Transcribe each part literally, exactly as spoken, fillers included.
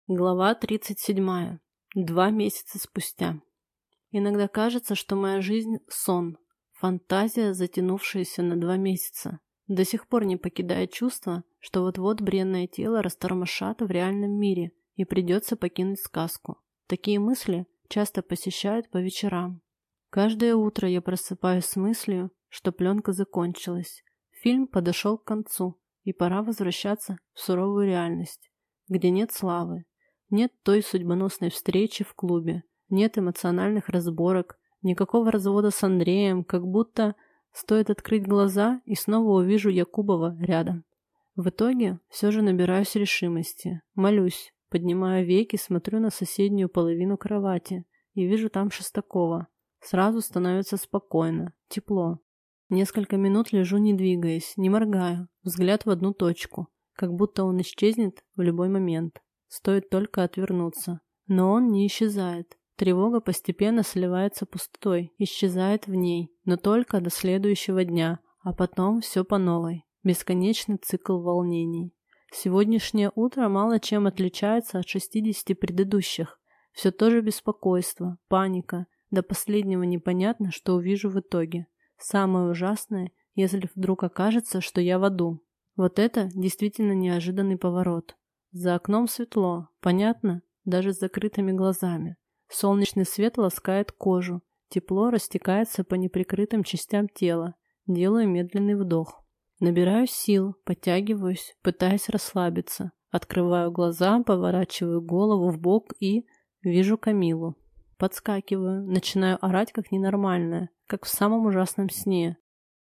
Глава тридцать седьмая. Два месяца спустя. Иногда кажется, что моя жизнь – сон, фантазия, затянувшаяся на два месяца. До сих пор не покидает чувство, что вот-вот бренное тело растормошат в реальном мире и придется покинуть сказку. Такие мысли часто посещают по вечерам. Каждое утро я просыпаюсь с мыслью, что пленка закончилась. Фильм подошел к концу, и пора возвращаться в суровую реальность, где нет славы. Нет той судьбоносной встречи в клубе, нет эмоциональных разборок, никакого развода с Андреем, как будто стоит открыть глаза и снова увижу Якубова рядом. В итоге все же набираюсь решимости, молюсь, поднимаю веки, смотрю на соседнюю половину кровати и вижу там Шестакова. Сразу становится спокойно, тепло. Несколько минут лежу, не двигаясь, не моргаю, взгляд в одну точку, как будто он исчезнет в любой момент. Стоит только отвернуться. Но он не исчезает. Тревога постепенно сливается пустотой, исчезает в ней, но только до следующего дня, а потом все по новой. Бесконечный цикл волнений. Сегодняшнее утро мало чем отличается от шестидесяти предыдущих. Все то же беспокойство, паника. До последнего непонятно, что увижу в итоге. Самое ужасное, если вдруг окажется, что я в аду. Вот это действительно неожиданный поворот. За окном светло, понятно, даже с закрытыми глазами. Солнечный свет ласкает кожу, тепло растекается по неприкрытым частям тела. Делаю медленный вдох. Набираю сил, подтягиваюсь, пытаясь расслабиться. Открываю глаза, поворачиваю голову вбок и вижу Камилу. Подскакиваю, начинаю орать как ненормальная, как в самом ужасном сне.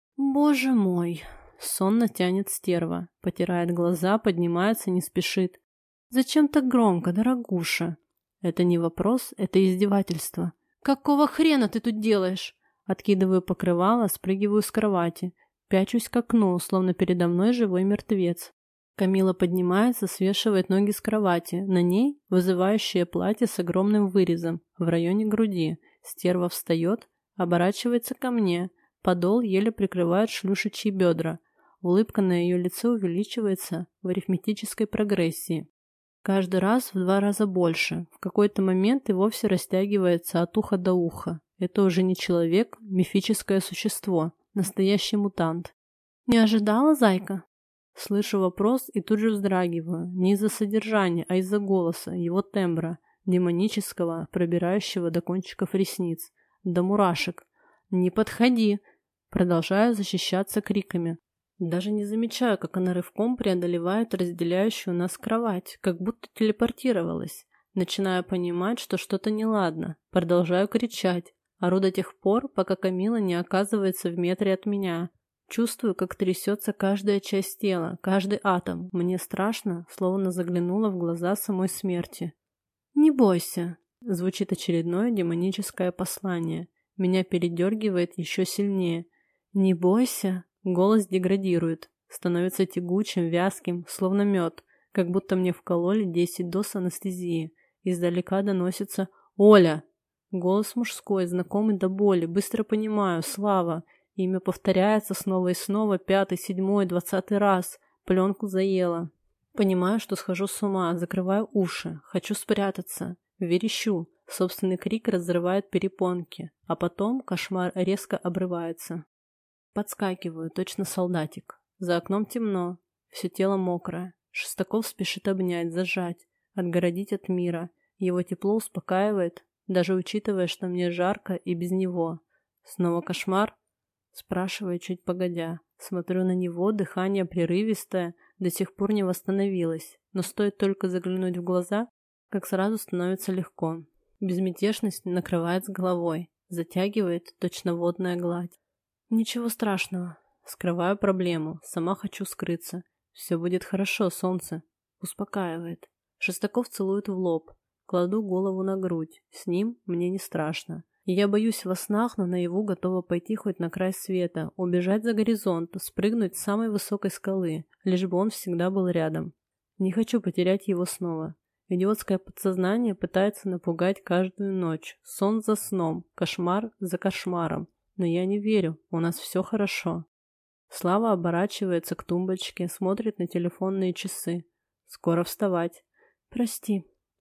Боже мой! Сонно тянет стерва, потирает глаза, поднимается, не спешит. «Зачем так громко, дорогуша?» Это не вопрос, это издевательство. «Какого хрена ты тут делаешь?» Откидываю покрывало, спрыгиваю с кровати. Пячусь к окну, словно передо мной живой мертвец. Камила поднимается, свешивает ноги с кровати. На ней вызывающее платье с огромным вырезом в районе груди. Стерва встает, оборачивается ко мне. Подол еле прикрывает шлюшечьи бедра. Улыбка на ее лице увеличивается в арифметической прогрессии. Каждый раз в два раза больше. В какой-то момент и вовсе растягивается от уха до уха. Это уже не человек, мифическое существо, настоящий мутант. «Не ожидала, зайка?» Слышу вопрос и тут же вздрагиваю. Не из-за содержания, а из-за голоса, его тембра, демонического, пробирающего до кончиков ресниц, до мурашек. «Не подходи!» Продолжаю защищаться криками. Даже не замечаю, как она рывком преодолевает разделяющую нас кровать, как будто телепортировалась. Начинаю понимать, что что-то неладно. Продолжаю кричать. Ору до тех пор, пока Камила не оказывается в метре от меня. Чувствую, как трясется каждая часть тела, каждый атом. Мне страшно, словно заглянула в глаза самой смерти. «Не бойся», — звучит очередное демоническое послание. Меня передергивает еще сильнее. «Не бойся». Голос деградирует, становится тягучим, вязким, словно мед, как будто мне вкололи десять доз анестезии. Издалека доносится «Оля!». Голос мужской, знакомый до боли, быстро понимаю, Слава. Имя повторяется снова и снова, пятый, седьмой, двадцатый раз. Пленку заело. Понимаю, что схожу с ума, закрываю уши, хочу спрятаться. Верещу, собственный крик разрывает перепонки, а потом кошмар резко обрывается. Подскакиваю, точно солдатик. За окном темно, все тело мокрое. Шестаков спешит обнять, зажать, отгородить от мира. Его тепло успокаивает, даже учитывая, что мне жарко и без него. Снова кошмар? Спрашиваю чуть погодя. Смотрю на него, дыхание прерывистое, до сих пор не восстановилось. Но стоит только заглянуть в глаза, как сразу становится легко. Безмятежность накрывает с головой, затягивает точно водная гладь. Ничего страшного. Скрываю проблему. Сама хочу скрыться. Все будет хорошо, солнце. Успокаивает. Шестаков целует в лоб. Кладу голову на грудь. С ним мне не страшно. И я боюсь во снах, но наяву готова пойти хоть на край света, убежать за горизонт, спрыгнуть с самой высокой скалы, лишь бы он всегда был рядом. Не хочу потерять его снова. Идиотское подсознание пытается напугать каждую ночь. Сон за сном, кошмар за кошмаром. Но я не верю, у нас все хорошо. Слава оборачивается к тумбочке, смотрит на телефонные часы. Скоро вставать. Прости.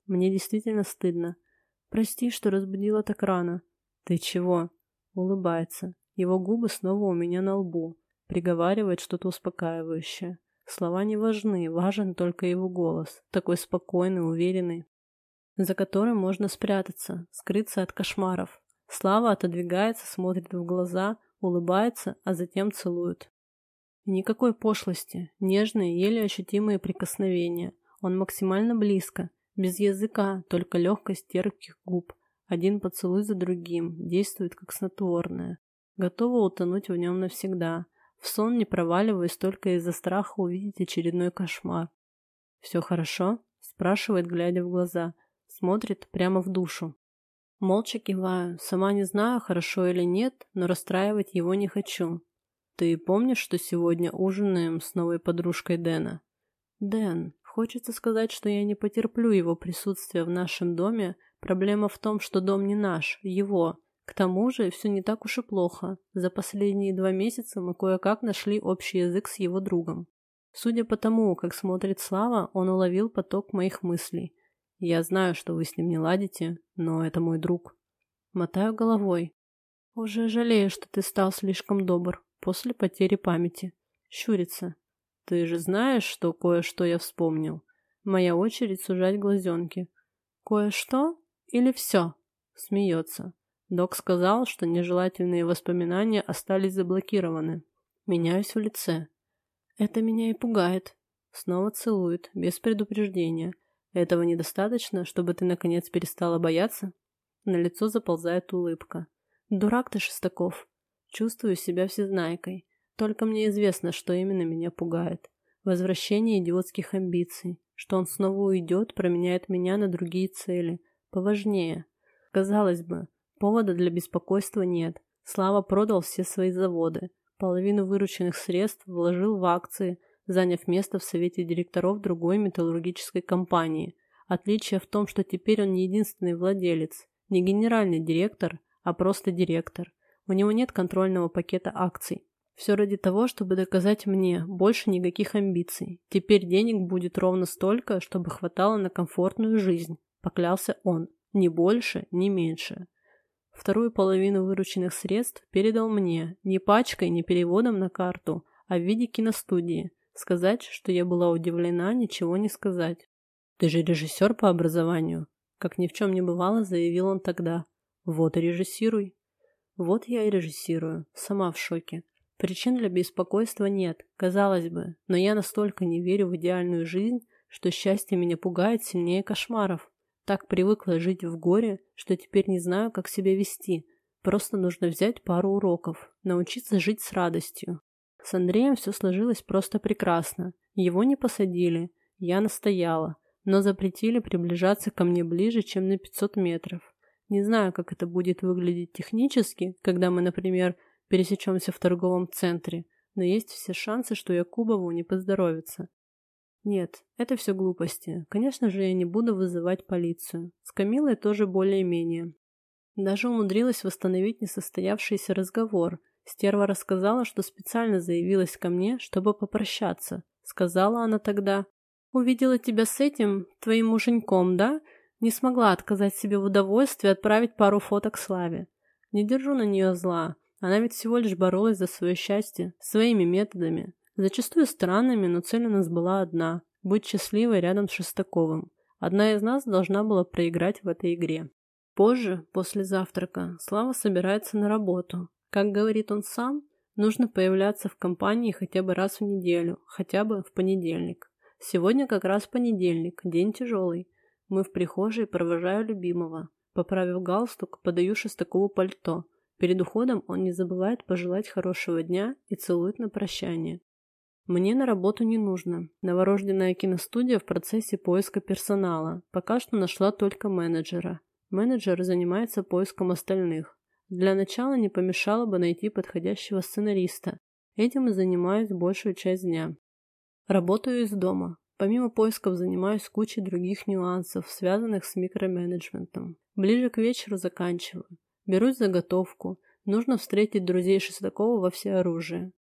Мне действительно стыдно. Прости, что разбудила так рано. Ты чего? Улыбается. Его губы снова у меня на лбу. Приговаривает что-то успокаивающее. Слова не важны, важен только его голос. Такой спокойный, уверенный, за которым можно спрятаться, скрыться от кошмаров. Слава отодвигается, смотрит в глаза, улыбается, а затем целует. И никакой пошлости, нежные, еле ощутимые прикосновения. Он максимально близко, без языка, только легкость терпких губ. Один поцелуй за другим, действует как снотворное. Готова утонуть в нем навсегда. В сон не проваливаясь только из-за страха увидеть очередной кошмар. «Все хорошо?» – спрашивает, глядя в глаза. Смотрит прямо в душу. Молча киваю. Сама не знаю, хорошо или нет, но расстраивать его не хочу. «Ты помнишь, что сегодня ужинаем с новой подружкой Дэна?» «Дэн. Хочется сказать, что я не потерплю его присутствия в нашем доме. Проблема в том, что дом не наш, его. К тому же все не так уж и плохо. За последние два месяца мы кое-как нашли общий язык с его другом. Судя по тому, как смотрит Слава, он уловил поток моих мыслей. Я знаю, что вы с ним не ладите, но это мой друг». Мотаю головой. «Уже жалею, что ты стал слишком добр после потери памяти». Щурится. «Ты же знаешь, что кое-что я вспомнил?» Моя очередь сужать глазенки. «Кое-что? Или все?» Смеется. Док сказал, что нежелательные воспоминания остались заблокированы. Меняюсь в лице. «Это меня и пугает». Снова целует, без предупреждения. «Этого недостаточно, чтобы ты наконец перестала бояться?» На лицо заползает улыбка. «Дурак ты, Шестаков. Чувствую себя всезнайкой. Только мне известно, что именно меня пугает. Возвращение идиотских амбиций. Что он снова уйдет, променяет меня на другие цели. Поважнее. Казалось бы, повода для беспокойства нет. Слава продал все свои заводы. Половину вырученных средств вложил в акции, заняв место в совете директоров другой металлургической компании. Отличие в том, что теперь он не единственный владелец, не генеральный директор, а просто директор. У него нет контрольного пакета акций. Все ради того, чтобы доказать мне, больше никаких амбиций. Теперь денег будет ровно столько, чтобы хватало на комфортную жизнь, поклялся он. Ни больше, ни меньше. Вторую половину вырученных средств передал мне, не пачкой, не переводом на карту, а в виде киностудии. Сказать, что я была удивлена, ничего не сказать. «Ты же режиссер по образованию», — как ни в чем не бывало, заявил он тогда. «Вот и режиссируй». Вот я и режиссирую, сама в шоке. Причин для беспокойства нет, казалось бы, но я настолько не верю в идеальную жизнь, что счастье меня пугает сильнее кошмаров. Так привыкла жить в горе, что теперь не знаю, как себя вести. Просто нужно взять пару уроков, научиться жить с радостью. С Андреем все сложилось просто прекрасно. Его не посадили, я настояла, но запретили приближаться ко мне ближе, чем на пятьсот метров. Не знаю, как это будет выглядеть технически, когда мы, например, пересечемся в торговом центре, но есть все шансы, что Якубову не поздоровится. Нет, это все глупости. Конечно же, я не буду вызывать полицию. С Камилой тоже более-менее. Даже умудрилась восстановить несостоявшийся разговор. Стерва рассказала, что специально заявилась ко мне, чтобы попрощаться. Сказала она тогда: «Увидела тебя с этим, твоим муженьком, да? Не смогла отказать себе в удовольствии отправить пару фоток Славе. Не держу на нее зла. Она ведь всего лишь боролась за свое счастье, своими методами. Зачастую странными, но цель у нас была одна – быть счастливой рядом с Шестаковым. Одна из нас должна была проиграть в этой игре». Позже, после завтрака, Слава собирается на работу. Как говорит он сам, нужно появляться в компании хотя бы раз в неделю, хотя бы в понедельник. Сегодня как раз понедельник, день тяжелый. Мы в прихожей, провожаю любимого. Поправив галстук, подаю Шестакову пальто. Перед уходом он не забывает пожелать хорошего дня и целует на прощание. Мне на работу не нужно. Новорожденная киностудия в процессе поиска персонала. Пока что нашла только менеджера. Менеджер занимается поиском остальных. Для начала не помешало бы найти подходящего сценариста. Этим и занимаюсь большую часть дня. Работаю из дома. Помимо поисков занимаюсь кучей других нюансов, связанных с микроменеджментом. Ближе к вечеру заканчиваю. Берусь за готовку. Нужно встретить друзей Шестакова во всеоружии.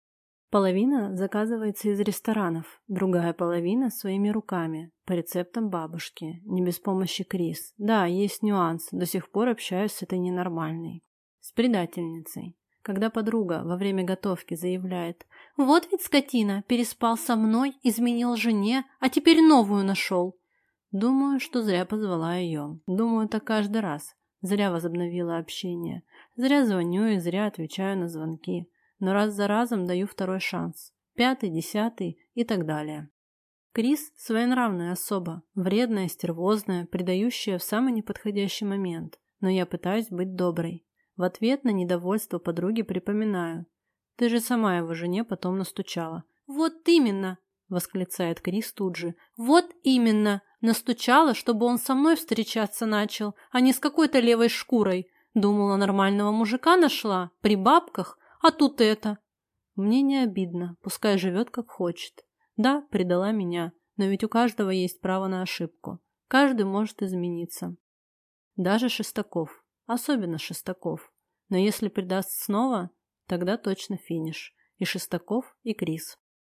Половина заказывается из ресторанов, другая половина своими руками, по рецептам бабушки, не без помощи Крис. Да, есть нюанс, до сих пор общаюсь с этой ненормальной. С предательницей. Когда подруга во время готовки заявляет: «Вот ведь скотина, переспал со мной, изменил жене, а теперь новую нашел». Думаю, что зря позвала ее. Думаю, так каждый раз. Зря возобновила общение. Зря звоню и зря отвечаю на звонки. Но раз за разом даю второй шанс. Пятый, десятый и так далее. Крис – своенравная особа, вредная, стервозная, предающая в самый неподходящий момент. Но я пытаюсь быть доброй. В ответ на недовольство подруги припоминаю: «Ты же сама его жене потом настучала». «Вот именно!» – восклицает Крис тут же. «Вот именно! Настучала, чтобы он со мной встречаться начал, а не с какой-то левой шкурой. Думала, нормального мужика нашла, при бабках, а тут это». Мне не обидно, пускай живет как хочет. Да, предала меня, но ведь у каждого есть право на ошибку. Каждый может измениться. Даже Шестаков. Особенно Шестаков. Но если предаст снова, тогда точно финиш. И Шестаков, и Крис.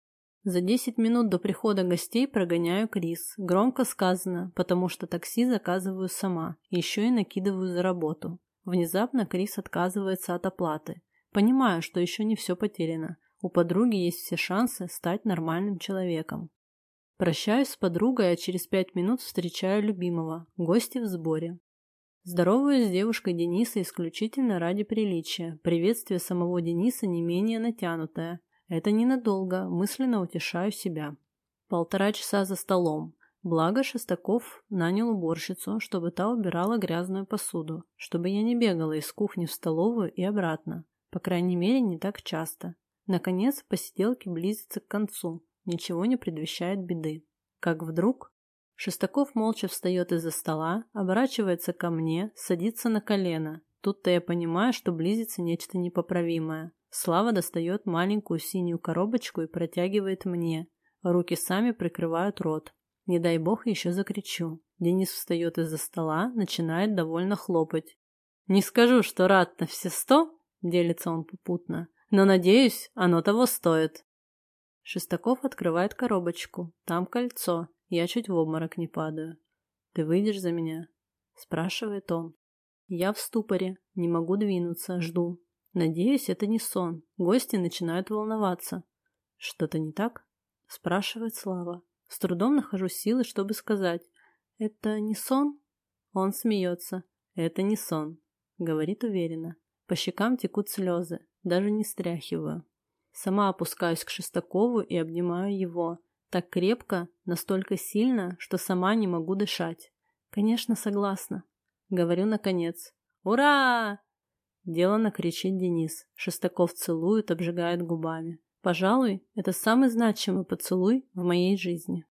За десять минут до прихода гостей прогоняю Крис. Громко сказано, потому что такси заказываю сама. Еще и накидываю за работу. Внезапно Крис отказывается от оплаты. Понимаю, что еще не все потеряно. У подруги есть все шансы стать нормальным человеком. Прощаюсь с подругой, а через пять минут встречаю любимого. Гости в сборе. Здороваюсь с девушкой Дениса исключительно ради приличия. Приветствие самого Дениса не менее натянутое. Это ненадолго, мысленно утешаю себя. Полтора часа за столом. Благо Шестаков нанял уборщицу, чтобы та убирала грязную посуду, чтобы я не бегала из кухни в столовую и обратно. По крайней мере, не так часто. Наконец, посиделки близятся к концу. Ничего не предвещает беды. Как вдруг Шестаков молча встает из-за стола, оборачивается ко мне, садится на колено. Тут-то я понимаю, что близится нечто непоправимое. Слава достает маленькую синюю коробочку и протягивает мне. Руки сами прикрывают рот. Не дай бог еще закричу. Денис встает из-за стола, начинает довольно хлопать. «Не скажу, что рад на все сто», — делится он попутно, «но, надеюсь, оно того стоит». Шестаков открывает коробочку. Там кольцо. Я чуть в обморок не падаю. «Ты выйдешь за меня?» — спрашивает он. Я в ступоре, не могу двинуться, жду. Надеюсь, это не сон. Гости начинают волноваться. «Что-то не так?» — спрашивает Слава. С трудом нахожу силы, чтобы сказать: «Это не сон?» Он смеется. «Это не сон», — говорит уверенно. По щекам текут слезы, даже не стряхиваю. Сама опускаюсь к Шестакову и обнимаю его. Так крепко, настолько сильно, что сама не могу дышать. «Конечно, согласна», — говорю наконец. «Ура!» — деланно кричит Денис. Шестаков целует, обжигает губами. Пожалуй, это самый значимый поцелуй в моей жизни.